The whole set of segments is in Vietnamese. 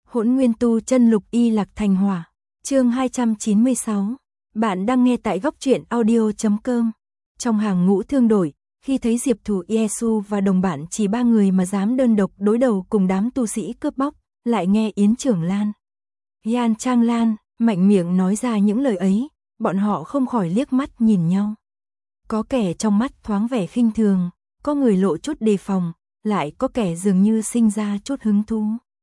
Hỗn Nguyên Tu Chân Lục Y Lạc Thành Hỏa, chương 296. Bạn đang nghe tại góc truyện audio.com. Trong hàng ngũ thương đổi, khi thấy Diệp Thủ Yesu và đồng bạn chỉ 3 người mà dám đơn độc đối đầu cùng đám tu sĩ cướp bóc, lại nghe Yến Trưởng Lan, Yan Trang Lan mạnh miệng nói ra những lời ấy, bọn họ không khỏi liếc mắt nhìn nhau. Có kẻ trong mắt thoáng vẻ khinh thường, có người lộ chút đề phòng, lại có kẻ dường như sinh ra chút hứng thú.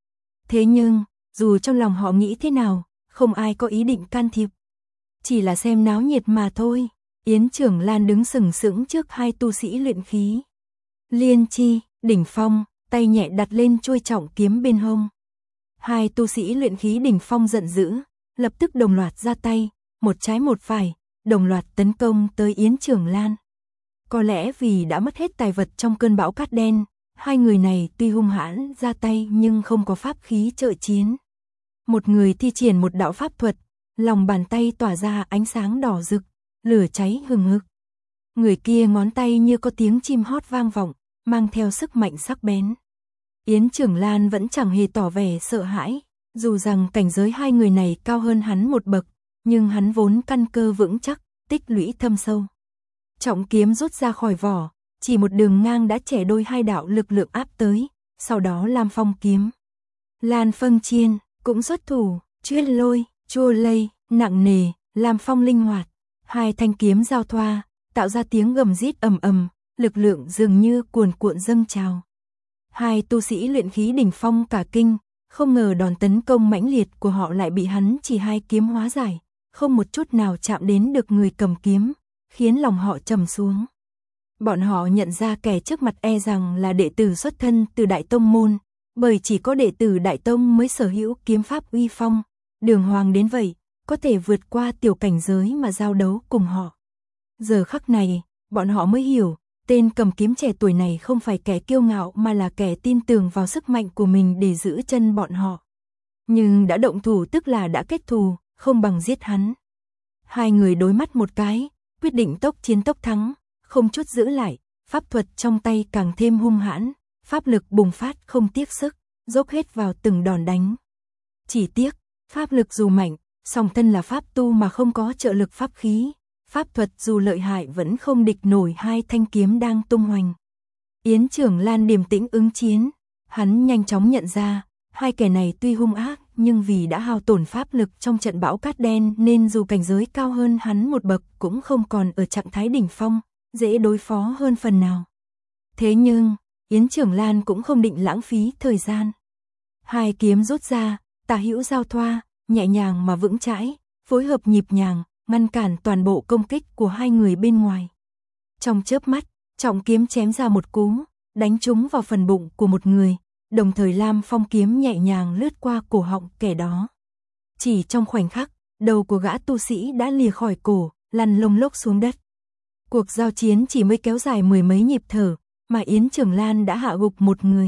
Thế nhưng, dù trong lòng họ nghĩ thế nào, không ai có ý định can thiệp. Chỉ là xem náo nhiệt mà thôi. Yến Trưởng Lan đứng sừng sững trước hai tu sĩ luyện khí. Liên Chi, đỉnh phong, tay nhẹ đặt lên chuôi trọng kiếm bên hông. Hai tu sĩ luyện khí đỉnh phong giận dữ, lập tức đồng loạt ra tay, một trái một phải, đồng loạt tấn công tới Yến Trưởng Lan. Có lẽ vì đã mất hết tài vật trong cơn bão cát đen, hai người này tuy hung hãn ra tay nhưng không có pháp khí trợ chiến. Một người thi triển một đạo pháp thuật, lòng bàn tay tỏa ra ánh sáng đỏ rực, lửa cháy hừng hực. Người kia ngón tay như có tiếng chim hót vang vọng, mang theo sức mạnh sắc bén. Yến Trưởng Lan vẫn chẳng hề tỏ vẻ sợ hãi, dù rằng cảnh giới hai người này cao hơn hắn một bậc, nhưng hắn vốn căn cơ vững chắc, tích lũy thâm sâu. Trọng kiếm rút ra khỏi vỏ, chỉ một đường ngang đã chẻ đôi hai đạo lực lượng áp tới, sau đó Lam Phong kiếm, Lan Phân Chiên cũng xuất thủ, chuyên lôi, chua lây, nặng nề, Lam Phong linh hoạt, hai thanh kiếm giao thoa, tạo ra tiếng gầm rít ầm ầm, lực lượng dường như cuồn cuộn dâng trào. Hai tu sĩ luyện khí đỉnh phong cả kinh, không ngờ đòn tấn công mãnh liệt của họ lại bị hắn chỉ hai kiếm hóa giải, không một chút nào chạm đến được người cầm kiếm, khiến lòng họ trầm xuống. Bọn họ nhận ra kẻ trước mặt e rằng là đệ tử xuất thân từ Đại Tông môn, bởi chỉ có đệ tử Đại Tông mới sở hữu kiếm pháp uy phong, đường hoàng đến vậy, có thể vượt qua tiểu cảnh giới mà giao đấu cùng họ. Giờ khắc này, bọn họ mới hiểu, tên cầm kiếm trẻ tuổi này không phải kẻ kiêu ngạo mà là kẻ tin tưởng vào sức mạnh của mình để giữ chân bọn họ. Nhưng đã động thủ tức là đã kết thù, không bằng giết hắn. Hai người đối mắt một cái, quyết định tốc chiến tốc thắng, không chút giữ lại, pháp thuật trong tay càng thêm hung hãn, pháp lực bùng phát không tiếc sức, dốc hết vào từng đòn đánh. Chỉ tiếc, pháp lực dù mạnh, song thân là pháp tu mà không có trợ lực pháp khí, pháp thuật dù lợi hại vẫn không địch nổi hai thanh kiếm đang tung hoành. Yến Trưởng Lan điềm tĩnh ứng chiến, hắn nhanh chóng nhận ra, hai kẻ này tuy hung ác nhưng vì đã hao tổn pháp lực trong trận bão cát đen nên dù cảnh giới cao hơn hắn một bậc cũng không còn ở trạng thái đỉnh phong, dễ đối phó hơn phần nào. Thế nhưng, Yến Trưởng Lan cũng không định lãng phí thời gian. Hai kiếm rút ra, tả hữu giao thoa, nhẹ nhàng mà vững chãi, phối hợp nhịp nhàng, ngăn cản toàn bộ công kích của hai người bên ngoài. Trong chớp mắt, trọng kiếm chém ra một cú, đánh trúng vào phần bụng của một người, đồng thời Lam Phong kiếm nhẹ nhàng lướt qua cổ họng kẻ đó. Chỉ trong khoảnh khắc, đầu của gã tu sĩ đã lìa khỏi cổ, lăn lông lốc xuống đất. Cuộc giao chiến chỉ mới kéo dài mười mấy nhịp thở, mà Yến Trưởng Lan đã hạ gục một người.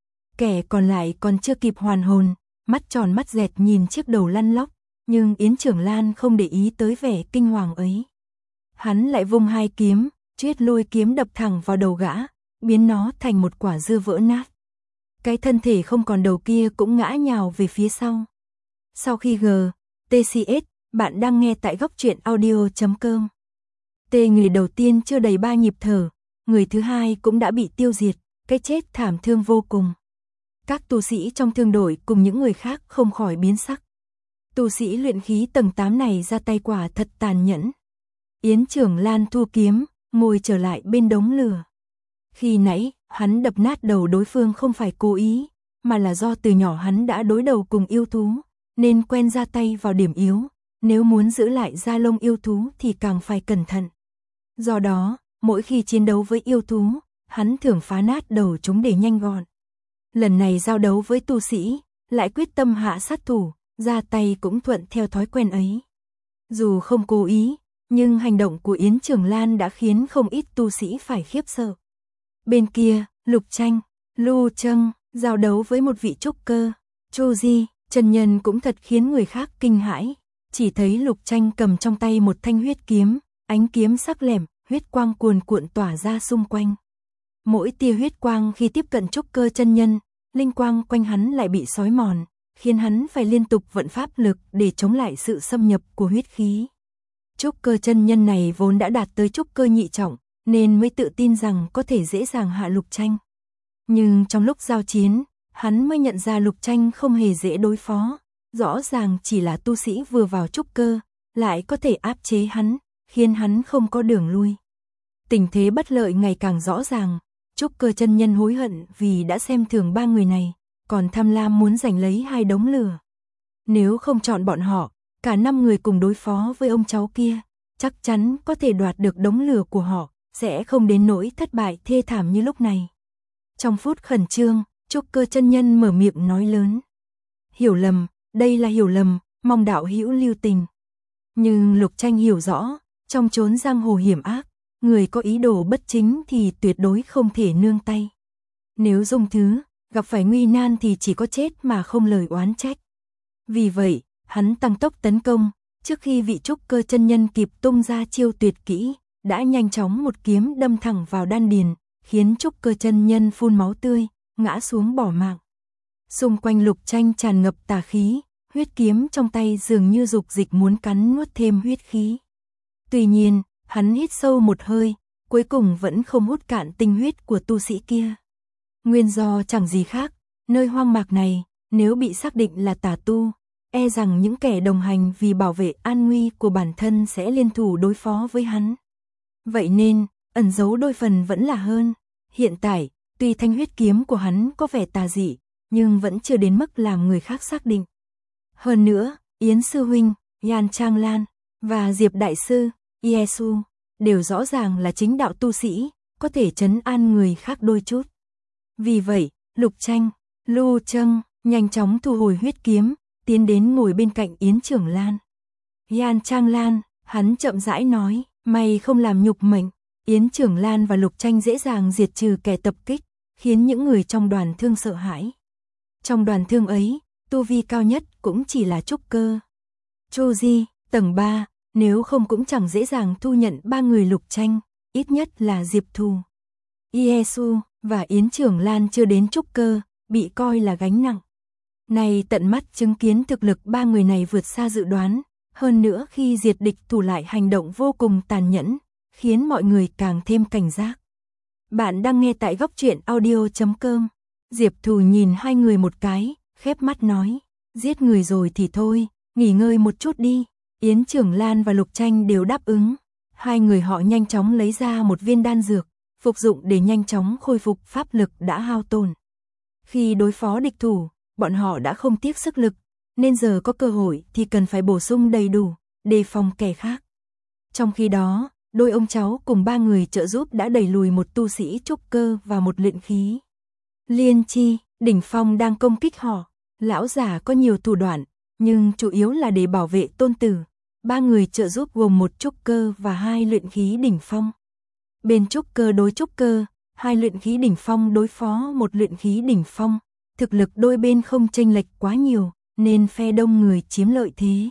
Kẻ còn lại còn chưa kịp hoàn hồn, mắt tròn mắt dẹt nhìn chiếc đầu lăn lóc, nhưng Yến Trưởng Lan không để ý tới vẻ kinh hoàng ấy. Hắn lại vung hai kiếm, chuyết lôi kiếm đập thẳng vào đầu gã, biến nó thành một quả dưa vỡ nát. Cái thân thể không còn đầu kia cũng ngã nhào về phía sau. Sau khi TCS, bạn đang nghe tại góc truyện audio.com. Người đầu tiên chưa đầy 3 nhịp thở, người thứ hai cũng đã bị tiêu diệt, cái chết thảm thương vô cùng. Các tu sĩ trong thương đội cùng những người khác không khỏi biến sắc. Tu sĩ luyện khí tầng 8 này ra tay quả thật tàn nhẫn. Yến Trưởng Lan thu kiếm, ngồi trở lại bên đống lửa. Khi nãy, hắn đập nát đầu đối phương không phải cố ý, mà là do từ nhỏ hắn đã đối đầu cùng yêu thú, nên quen ra tay vào điểm yếu, nếu muốn giữ lại da lông yêu thú thì càng phải cẩn thận. Do đó, mỗi khi chiến đấu với yêu thú, hắn thường phá nát đầu chúng để nhanh gọn. Lần này giao đấu với tu sĩ, lại quyết tâm hạ sát thủ, ra tay cũng thuận theo thói quen ấy. Dù không cố ý, nhưng hành động của Yến Trưởng Lan đã khiến không ít tu sĩ phải khiếp sợ. Bên kia, Lục Tranh, Lu Trâng, giao đấu với một vị trúc cơ, Chu Di, chân nhân cũng thật khiến người khác kinh hãi. Chỉ thấy Lục Tranh cầm trong tay một thanh huyết kiếm, ánh kiếm sắc lẻm, huyết quang cuồn cuộn tỏa ra xung quanh. Mỗi tia huyết quang khi tiếp cận trúc cơ chân nhân, linh quang quanh hắn lại bị xói mòn, khiến hắn phải liên tục vận pháp lực để chống lại sự xâm nhập của huyết khí. Trúc cơ chân nhân này vốn đã đạt tới trúc cơ nhị trọng, nên mới tự tin rằng có thể dễ dàng hạ Lục Tranh. Nhưng trong lúc giao chiến, hắn mới nhận ra Lục Tranh không hề dễ đối phó, rõ ràng chỉ là tu sĩ vừa vào trúc cơ, lại có thể áp chế hắn, khiến hắn không có đường lui. Tình thế bất lợi ngày càng rõ ràng, trúc cơ chân nhân hối hận vì đã xem thường ba người này, còn tham lam muốn giành lấy hai đống lửa. Nếu không chọn bọn họ, cả 5 người cùng đối phó với ông cháu kia, chắc chắn có thể đoạt được đống lửa của họ, sẽ không đến nỗi thất bại thê thảm như lúc này. Trong phút khẩn trương, trúc cơ chân nhân mở miệng nói lớn. Hiểu lầm, đây là hiểu lầm, mong đạo hữu lưu tình. Nhưng Lục Tranh hiểu rõ, trong chốn giang hồ hiểm ác, người có ý đồ bất chính thì tuyệt đối không thể nương tay. Nếu dung thứ, gặp phải nguy nan thì chỉ có chết mà không lời oán trách. Vì vậy, hắn tăng tốc tấn công, trước khi vị trúc cơ chân nhân kịp tung ra chiêu tuyệt kỹ, đã nhanh chóng một kiếm đâm thẳng vào đan điền, khiến trúc cơ chân nhân phun máu tươi, ngã xuống bỏ mạng. Xung quanh Lục Tranh tràn ngập tà khí, huyết kiếm trong tay dường như dục dịch muốn cắn nuốt thêm huyết khí. Tuy nhiên, hắn hít sâu một hơi, cuối cùng vẫn không hút cạn tinh huyết của tu sĩ kia. Nguyên do chẳng gì khác, nơi hoang mạc này, nếu bị xác định là tà tu, e rằng những kẻ đồng hành vì bảo vệ an nguy của bản thân sẽ liên thủ đối phó với hắn. Vậy nên, ẩn giấu đôi phần vẫn là hơn. Hiện tại, tuy thanh huyết kiếm của hắn có vẻ tà dị, nhưng vẫn chưa đến mức làm người khác xác định. Hơn nữa, Yến Sư Huynh, Yan Trang Lan, và Diệp Đại Sư, Yesu, đều rõ ràng là chính đạo tu sĩ, có thể trấn an người khác đôi chút. Vì vậy, Lục Tranh, Lưu Trâng, nhanh chóng thu hồi huyết kiếm, tiến đến ngồi bên cạnh Yến Trưởng Lan. Yan Trang Lan, hắn chậm rãi nói, mày không làm nhục mệnh. Yến Trưởng Lan và Lục Tranh dễ dàng diệt trừ kẻ tập kích, khiến những người trong đoàn thương sợ hãi. Trong đoàn thương ấy, tu vi cao nhất cũng chỉ là trúc cơ. Chu Di, tầng 3, nếu không cũng chẳng dễ dàng thu nhận 3 người Lục Tranh, ít nhất là Diệp Thù, Yesu và Yến Trưởng Lan chưa đến trúc cơ, bị coi là gánh nặng. Này tận mắt chứng kiến thực lực 3 người này vượt xa dự đoán, hơn nữa khi diệt địch thủ lại hành động vô cùng tàn nhẫn, khiến mọi người càng thêm cảnh giác. Bạn đang nghe tại góc truyện audio.com. Diệp Thù nhìn hai người một cái, khép mắt nói, giết người rồi thì thôi, nghỉ ngơi một chút đi. Yến Trưởng Lan và Lục Tranh đều đáp ứng. Hai người họ nhanh chóng lấy ra một viên đan dược, phục dụng để nhanh chóng khôi phục pháp lực đã hao tổn. Khi đối phó địch thủ, bọn họ đã không tiếc sức lực, nên giờ có cơ hội thì cần phải bổ sung đầy đủ, đề phòng kẻ khác. Trong khi đó, đôi ông cháu cùng 3 người trợ giúp đã đẩy lùi một tu sĩ trúc cơ và một luyện khí. Liên Chi, đỉnh phong đang công kích họ. Lão giả có nhiều thủ đoạn, nhưng chủ yếu là để bảo vệ tôn tử. 3 người trợ giúp gồm một trúc cơ và 2 luyện khí đỉnh phong. Bên trúc cơ đối trúc cơ, 2 luyện khí đỉnh phong đối phó một luyện khí đỉnh phong. Thực lực đôi bên không chênh lệch quá nhiều, nên phe đông người chiếm lợi thế.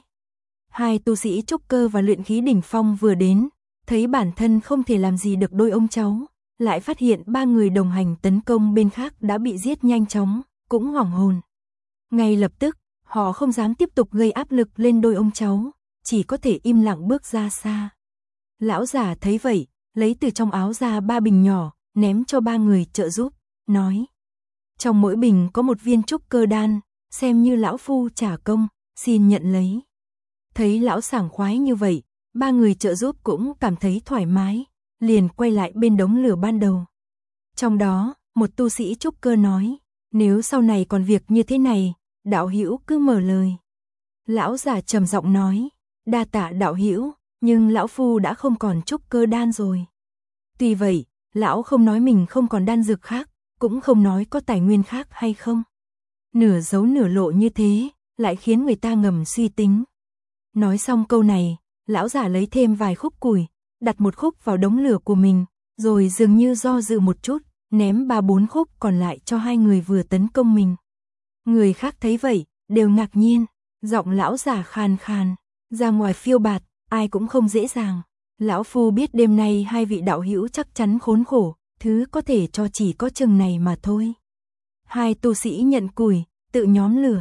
2 tu sĩ trúc cơ và luyện khí đỉnh phong vừa đến, thấy bản thân không thể làm gì được đôi ông cháu, lại phát hiện 3 người đồng hành tấn công bên khác đã bị giết nhanh chóng, cũng hoảng hồn. Ngay lập tức, họ không dám tiếp tục gây áp lực lên đôi ông cháu, chỉ có thể im lặng bước ra xa. Lão giả thấy vậy, lấy từ trong áo ra 3 bình nhỏ, ném cho 3 người trợ giúp, nói: trong mỗi bình có một viên trúc cơ đan, xem như lão phu trả công, xin nhận lấy. Thấy lão sảng khoái như vậy, 3 người trợ giúp cũng cảm thấy thoải mái, liền quay lại bên đống lửa ban đầu. Trong đó, một tu sĩ trúc cơ nói: nếu sau này còn việc như thế này, đạo hữu cứ mở lời. Lão giả trầm giọng nói: đa tạ đạo hữu, nhưng lão phu đã không còn trúc cơ đan rồi. Tuy vậy, lão không nói mình không còn đan dược khác, cũng không nói có tài nguyên khác hay không. Nửa giấu nửa lộ như thế, lại khiến người ta ngầm suy tính. Nói xong câu này, lão giả lấy thêm vài khúc củi, đặt một khúc vào đống lửa của mình, rồi dường như do dự một chút, ném 3-4 khúc còn lại cho 2 người vừa tấn công mình. Người khác thấy vậy, đều ngạc nhiên, giọng lão giả khàn khàn, ra ngoài phiêu bạt, ai cũng không dễ dàng. Lão phu biết đêm nay 2 vị đạo hữu chắc chắn khốn khổ, thứ có thể cho chỉ có chừng này mà thôi. 2 tu sĩ nhận củi, tự nhóm lửa,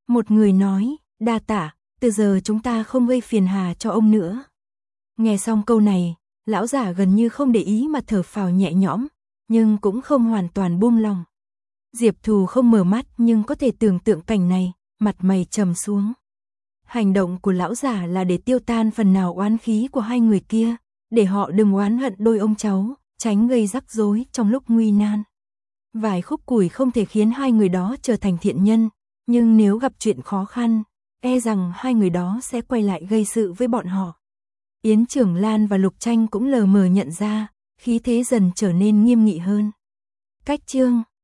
Một người nói, đa tạ, từ giờ chúng ta không gây phiền hà cho ông nữa. Nghe xong câu này, lão giả gần như không để ý mà thở phào nhẹ nhõm, nhưng cũng không hoàn toàn buông lòng. Diệp Thù không mở mắt nhưng có thể tưởng tượng cảnh này, mặt mày trầm xuống. Hành động của lão giả là để tiêu tan phần nào oán khí của hai người kia, để họ đừng oán hận đôi ông cháu, tránh gây rắc rối trong lúc nguy nan. Vài khúc củi không thể khiến hai người đó trở thành thiện nhân, nhưng nếu gặp chuyện khó khăn, e rằng hai người đó sẽ quay lại gây sự với bọn họ. Yến Trưởng Lan và Lục Tranh cũng lờ mờ nhận ra, khí thế dần trở nên nghiêm nghị hơn. Cách chương